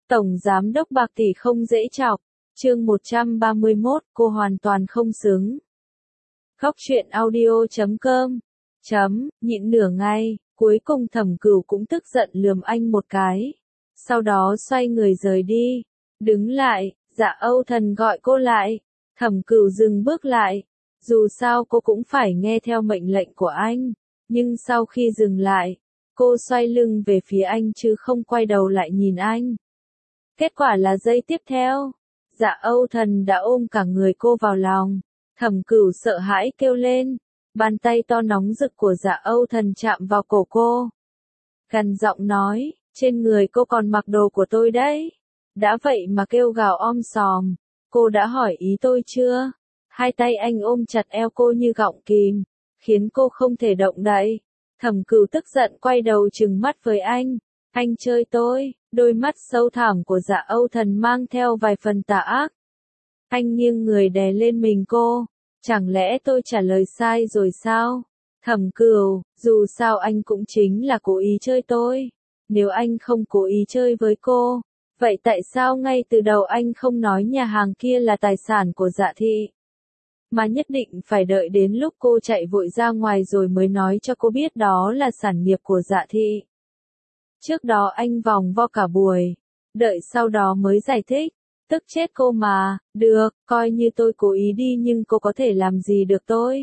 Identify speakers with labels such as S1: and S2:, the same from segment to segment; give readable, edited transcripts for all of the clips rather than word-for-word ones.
S1: Tổng Giám đốc bạc tỷ không dễ chọc. Chương 131, cô hoàn toàn không xứng. Khóc chuyện audio.com. Nhịn nửa ngày, cuối cùng Thẩm Cửu cũng tức giận lườm anh một cái. Sau đó xoay người rời đi. Đứng lại, Dạ Âu Thần gọi cô lại. Thẩm Cửu dừng bước lại. Dù sao cô cũng phải nghe theo mệnh lệnh của anh. Nhưng sau khi dừng lại, cô xoay lưng về phía anh chứ không quay đầu lại nhìn anh. Kết quả là giây tiếp theo, Dạ Âu Thần đã ôm cả người cô vào lòng. Thẩm Cửu sợ hãi kêu lên. Bàn tay to nóng rực của Dạ Âu Thần chạm vào cổ cô. Gằn giọng nói, trên người cô còn mặc đồ của tôi đấy. Đã vậy mà kêu gào om sòm. Cô đã hỏi ý tôi chưa? Hai tay anh ôm chặt eo cô như gọng kìm, khiến cô không thể động đậy. Thẩm Cửu tức giận quay đầu trừng mắt với anh. Anh chơi tôi. Đôi mắt sâu thẳm của Dạ Âu Thần mang theo vài phần tà ác. Anh nghiêng người đè lên mình cô. Chẳng lẽ tôi trả lời sai rồi sao? Thẩm Cửu, dù sao anh cũng chính là cố ý chơi tôi. Nếu anh không cố ý chơi với cô, vậy tại sao ngay từ đầu anh không nói nhà hàng kia là tài sản của Dạ thị? Mà nhất định phải đợi đến lúc cô chạy vội ra ngoài rồi mới nói cho cô biết đó là sản nghiệp của Dạ thị. Trước đó anh vòng vo cả buổi, đợi sau đó mới giải thích. Tức chết cô mà. Được, coi như tôi cố ý đi nhưng cô có thể làm gì được tôi.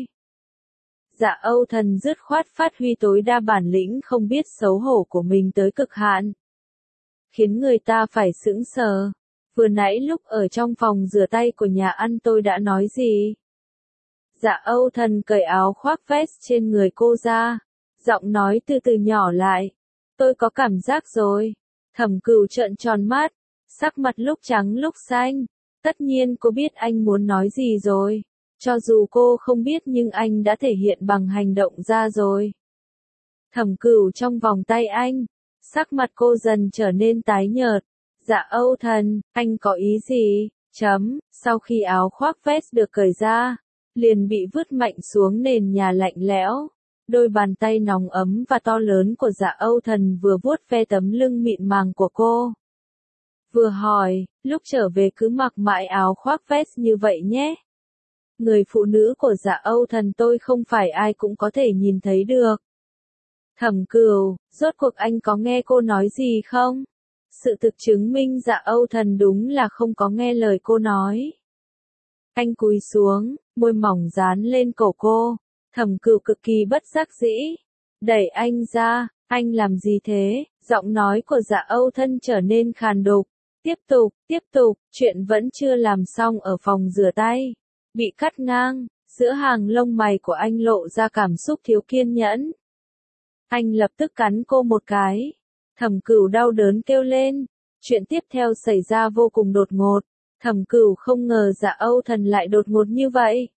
S1: Dạ Âu Thần dứt khoát phát huy tối đa bản lĩnh không biết xấu hổ của mình tới cực hạn, khiến người ta phải sững sờ. Vừa nãy lúc ở trong phòng rửa tay của nhà ăn tôi đã nói gì? Dạ Âu Thần cởi áo khoác vest trên người cô ra, giọng nói từ từ nhỏ lại. Tôi có cảm giác rồi. Thẩm Cửu trợn tròn mắt, sắc mặt lúc trắng lúc xanh. Tất nhiên cô biết anh muốn nói gì rồi. Cho dù cô không biết nhưng anh đã thể hiện bằng hành động ra rồi. Thẩm Cửu trong vòng tay anh, sắc mặt cô dần trở nên tái nhợt. Dạ Âu Thần, anh có ý gì? Sau khi áo khoác vest được cởi ra, liền bị vứt mạnh xuống nền nhà lạnh lẽo. Đôi bàn tay nóng ấm và to lớn của Dạ Âu Thần vừa vuốt ve tấm lưng mịn màng của cô, vừa hỏi, lúc trở về cứ mặc mãi áo khoác vest như vậy nhé. Người phụ nữ của Dạ Âu Thần tôi không phải ai cũng có thể nhìn thấy được. Thẩm Cửu, rốt cuộc anh có nghe cô nói gì không? Sự thực chứng minh Dạ Âu Thần đúng là không có nghe lời cô nói. Anh cúi xuống, môi mỏng dán lên cổ cô. Thẩm Cửu cực kỳ bất đắc dĩ, đẩy anh ra. Anh làm gì thế? Giọng nói của Dạ Âu Thần trở nên khàn đục. Tiếp tục, chuyện vẫn chưa làm xong ở phòng rửa tay. Bị cắt ngang, giữa hàng lông mày của anh lộ ra cảm xúc thiếu kiên nhẫn. Anh lập tức cắn cô một cái. Thẩm Cửu đau đớn kêu lên. Chuyện tiếp theo xảy ra vô cùng đột ngột. Thẩm Cửu không ngờ Dạ Âu Thần lại đột ngột như vậy.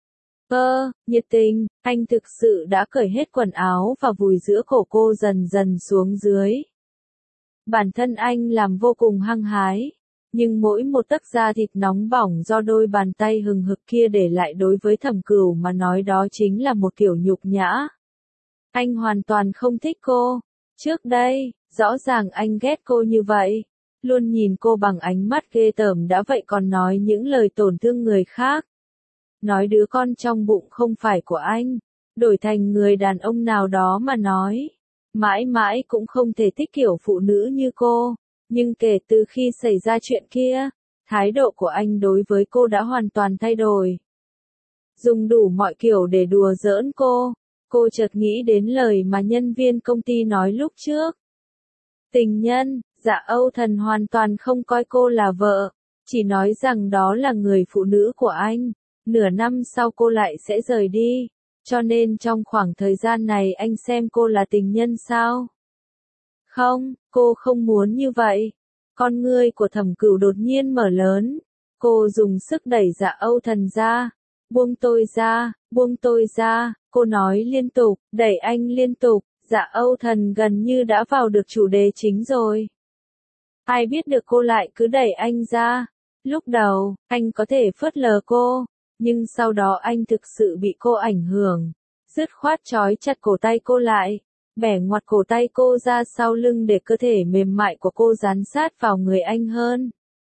S1: Nhiệt tình, anh thực sự đã cởi hết quần áo và vùi giữa cổ cô dần dần xuống dưới. Bản thân anh làm vô cùng hăng hái, nhưng mỗi một tấc da thịt nóng bỏng do đôi bàn tay hừng hực kia để lại đối với Thẩm Cửu mà nói đó chính là một kiểu nhục nhã. Anh hoàn toàn không thích cô. Trước đây, rõ ràng anh ghét cô như vậy, luôn nhìn cô bằng ánh mắt ghê tởm đã vậy còn nói những lời tổn thương người khác. Nói đứa con trong bụng không phải của anh, đổi thành người đàn ông nào đó mà nói, mãi mãi cũng không thể thích kiểu phụ nữ như cô. Nhưng kể từ khi xảy ra chuyện kia, thái độ của anh đối với cô đã hoàn toàn thay đổi. Dùng đủ mọi kiểu để đùa giỡn cô chợt nghĩ đến lời mà nhân viên công ty nói lúc trước. Tình nhân. Dạ Âu Thần hoàn toàn không coi cô là vợ, chỉ nói rằng đó là người phụ nữ của anh. Nửa năm sau cô lại sẽ rời đi, cho nên trong khoảng thời gian này anh xem cô là tình nhân sao? Không, cô không muốn như vậy. Con ngươi của Thẩm Cửu đột nhiên mở lớn. Cô dùng sức đẩy Dạ Âu Thần ra. Buông tôi ra, cô nói liên tục, đẩy anh liên tục. Dạ Âu Thần gần như đã vào được chủ đề chính rồi. Ai biết được cô lại cứ đẩy anh ra. Lúc đầu, anh có thể phớt lờ cô, nhưng sau đó anh thực sự bị cô ảnh hưởng. Dứt khoát trói chặt cổ tay cô lại. bẻ ngoặt cổ tay cô ra sau lưng để cơ thể mềm mại của cô dán sát vào người anh hơn.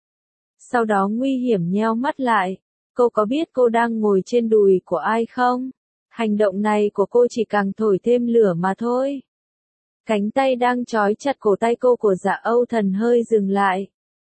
S1: Sau đó nguy hiểm nheo mắt lại. Cô có biết cô đang ngồi trên đùi của ai không? Hành động này của cô chỉ càng thổi thêm lửa mà thôi. Cánh tay đang trói chặt cổ tay cô của Dạ Âu Thần hơi dừng lại.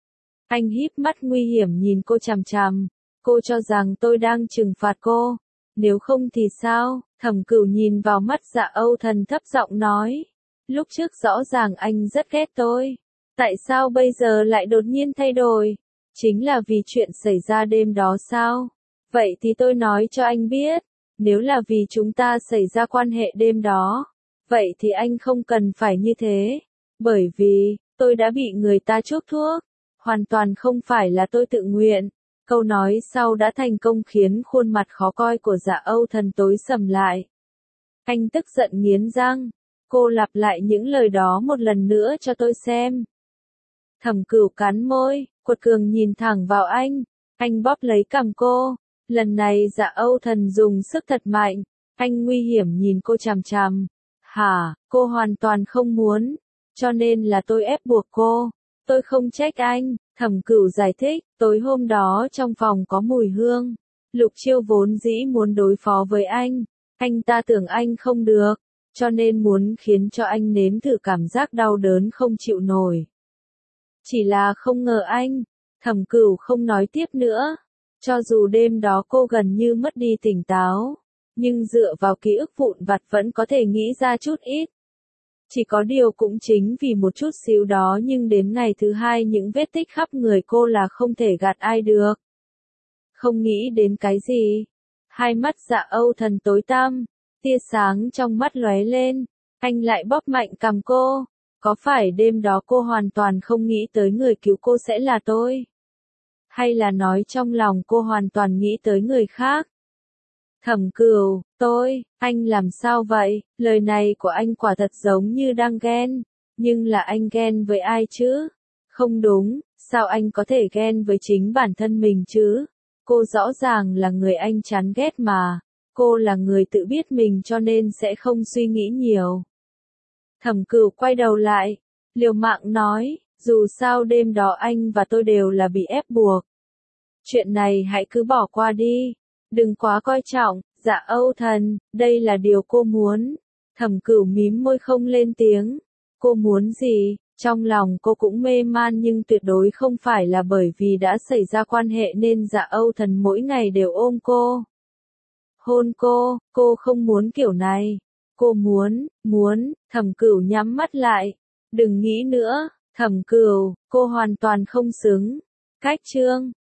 S1: Anh híp mắt nguy hiểm nhìn cô chằm chằm. Cô cho rằng tôi đang trừng phạt cô. Nếu không thì sao? Thẩm Cửu nhìn vào mắt Dạ Âu Thần thấp giọng nói. Lúc trước rõ ràng anh rất ghét tôi. Tại sao bây giờ lại đột nhiên thay đổi? Chính là vì chuyện xảy ra đêm đó sao? Vậy thì tôi nói cho anh biết. Nếu là vì chúng ta xảy ra quan hệ đêm đó, vậy thì anh không cần phải như thế. Bởi vì, tôi đã bị người ta chuốc thuốc. Hoàn toàn không phải là tôi tự nguyện. Câu nói sau đã thành công khiến khuôn mặt khó coi của Dạ Âu Thần tối sầm lại. Anh tức giận nghiến răng. Cô lặp lại những lời đó một lần nữa cho tôi xem. Thẩm Cửu cắn môi, quật cường nhìn thẳng vào anh. Anh bóp lấy cằm cô. Lần này Dạ Âu Thần dùng sức thật mạnh. Anh nguy hiểm nhìn cô chằm chằm. Hả, cô hoàn toàn không muốn. Cho nên là tôi ép buộc cô. Tôi không trách anh. Thẩm Cửu giải thích, tối hôm đó trong phòng có mùi hương. Lục Chiêu vốn dĩ muốn đối phó với anh ta tưởng anh không được, cho nên muốn khiến cho anh nếm thử cảm giác đau đớn không chịu nổi. Chỉ là không ngờ anh, Thẩm Cửu không nói tiếp nữa. Cho dù đêm đó cô gần như mất đi tỉnh táo, nhưng dựa vào ký ức vụn vặt vẫn có thể nghĩ ra chút ít. Chỉ có điều cũng chính vì một chút xíu đó nhưng đến ngày thứ hai những vết tích khắp người cô là không thể gạt ai được. Không nghĩ đến cái gì. Hai mắt Dạ Âu Thần tối tăm, tia sáng trong mắt lóe lên, anh lại bóp mạnh cằm cô. Có phải đêm đó cô hoàn toàn không nghĩ tới người cứu cô sẽ là tôi? Hay là nói trong lòng cô hoàn toàn nghĩ tới người khác? Thẩm Cửu, anh làm sao vậy? Lời này của anh quả thật giống như đang ghen. Nhưng là anh ghen với ai chứ? Không đúng, sao anh có thể ghen với chính bản thân mình chứ? Cô rõ ràng là người anh chán ghét mà. Cô là người tự biết mình cho nên sẽ không suy nghĩ nhiều. Thẩm Cửu quay đầu lại, liều mạng nói, dù sao đêm đó anh và tôi đều là bị ép buộc. Chuyện này hãy cứ bỏ qua đi. Đừng quá coi trọng, Dạ Âu Thần, đây là điều cô muốn. Thẩm Cửu mím môi không lên tiếng. Cô muốn gì? Trong lòng cô cũng mê man nhưng tuyệt đối không phải là bởi vì đã xảy ra quan hệ nên Dạ Âu Thần mỗi ngày đều ôm cô. Hôn cô không muốn kiểu này. Cô muốn, Thẩm Cửu nhắm mắt lại. Đừng nghĩ nữa, Thẩm Cửu, cô hoàn toàn không xứng. Cách chương